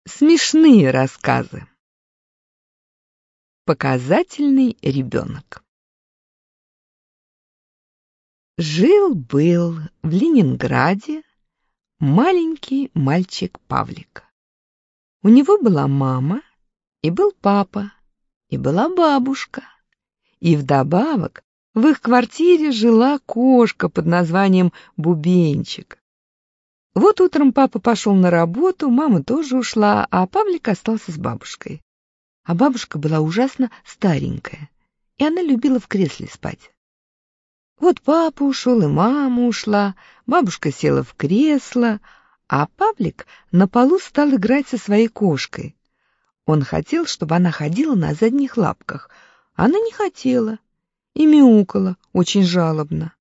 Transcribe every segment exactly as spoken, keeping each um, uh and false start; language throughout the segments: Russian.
Смешные рассказы. Показательный ребенок. Жил-был в Ленинграде маленький мальчик Павлик. У него была мама, и был папа, и была бабушка. И вдобавок в их квартире жила кошка под названием Бубенчик. Вот утром папа пошел на работу, мама тоже ушла, а Павлик остался с бабушкой. А бабушка была ужасно старенькая, и она любила в кресле спать. Вот папа ушел, и мама ушла, бабушка села в кресло, а Павлик на полу стал играть со своей кошкой. Он хотел, чтобы она ходила на задних лапках. Она не хотела и мяукала очень жалобно.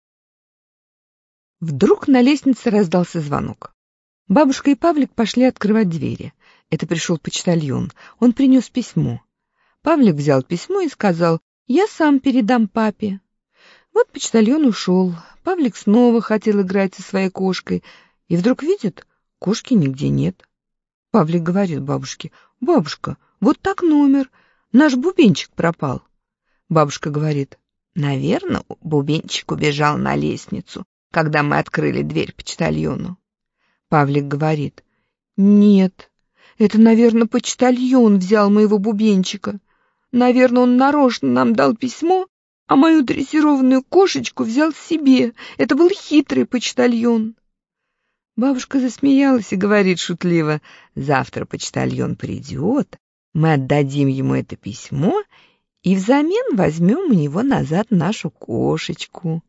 Вдруг на лестнице раздался звонок. Бабушка и Павлик пошли открывать двери. Это пришел почтальон. Он принес письмо. Павлик взял письмо и сказал: «Я сам передам папе». Вот почтальон ушел. Павлик снова хотел играть со своей кошкой. И вдруг видит, кошки нигде нет. Павлик говорит бабушке: «Бабушка, вот так номер. Наш Бубенчик пропал». Бабушка говорит: «Наверное, Бубенчик убежал на лестницу, когда мы открыли дверь почтальону». Павлик говорит: «Нет, это, наверное, почтальон взял моего Бубенчика. Наверное, он нарочно нам дал письмо, а мою дрессированную кошечку взял себе. Это был хитрый почтальон». Бабушка засмеялась и говорит шутливо: «Завтра почтальон придет, мы отдадим ему это письмо и взамен возьмем у него назад нашу кошечку».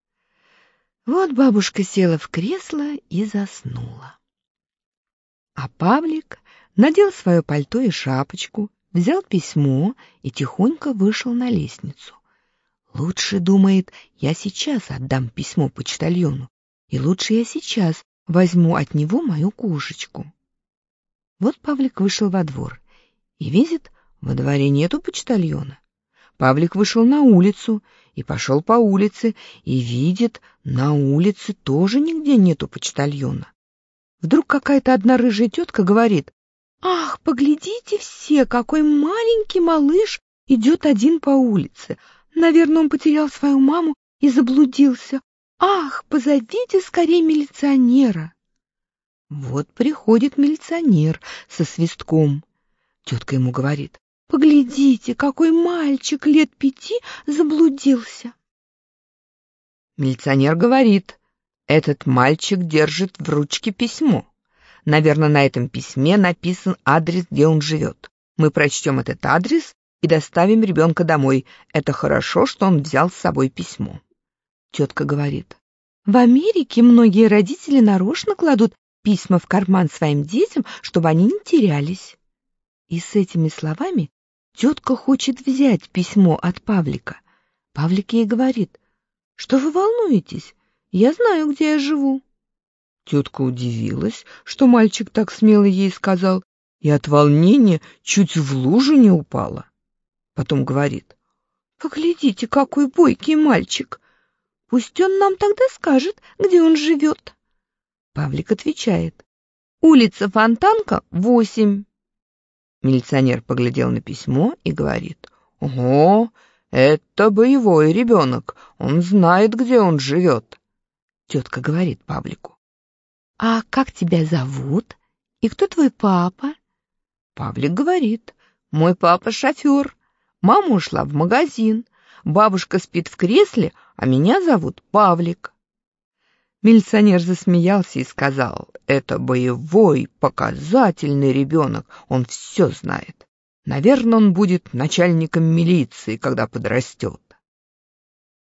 Вот бабушка села в кресло и заснула. А Павлик надел свое пальто и шапочку, взял письмо и тихонько вышел на лестницу. Лучше, думает, я сейчас отдам письмо почтальону, и лучше я сейчас возьму от него мою кошечку. Вот Павлик вышел во двор и видит, во дворе нету почтальона. Павлик вышел на улицу и пошел по улице, и видит, на улице тоже нигде нету почтальона. Вдруг какая-то одна рыжая тетка говорит: «Ах, поглядите все, какой маленький малыш идет один по улице. Наверное, он потерял свою маму и заблудился. Ах, позовите скорее милиционера». Вот приходит милиционер со свистком. Тетка ему говорит: «Поглядите, какой мальчик лет пяти заблудился». Милиционер говорит: «Этот мальчик держит в ручке письмо. Наверное, на этом письме написан адрес, где он живет. Мы прочтем этот адрес и доставим ребенка домой. Это хорошо, что он взял с собой письмо». Тетка говорит: «В Америке многие родители нарочно кладут письма в карман своим детям, чтобы они не терялись». И с этими словами тетка хочет взять письмо от Павлика. Павлик ей говорит: «Что вы волнуетесь? Я знаю, где я живу». Тетка удивилась, что мальчик так смело ей сказал, и от волнения чуть в лужу не упала. Потом говорит: «Поглядите, какой бойкий мальчик. Пусть он нам тогда скажет, где он живет». Павлик отвечает: «Улица Фонтанка, восемь». Милиционер поглядел на письмо и говорит: «Ого, это боевой ребенок, он знает, где он живет». Тетка говорит Павлику: «А как тебя зовут? И кто твой папа?» Павлик говорит: «Мой папа шофер, мама ушла в магазин, бабушка спит в кресле, а меня зовут Павлик». Милиционер засмеялся и сказал: «Это боевой, показательный ребенок, он все знает. Наверное, он будет начальником милиции, когда подрастет».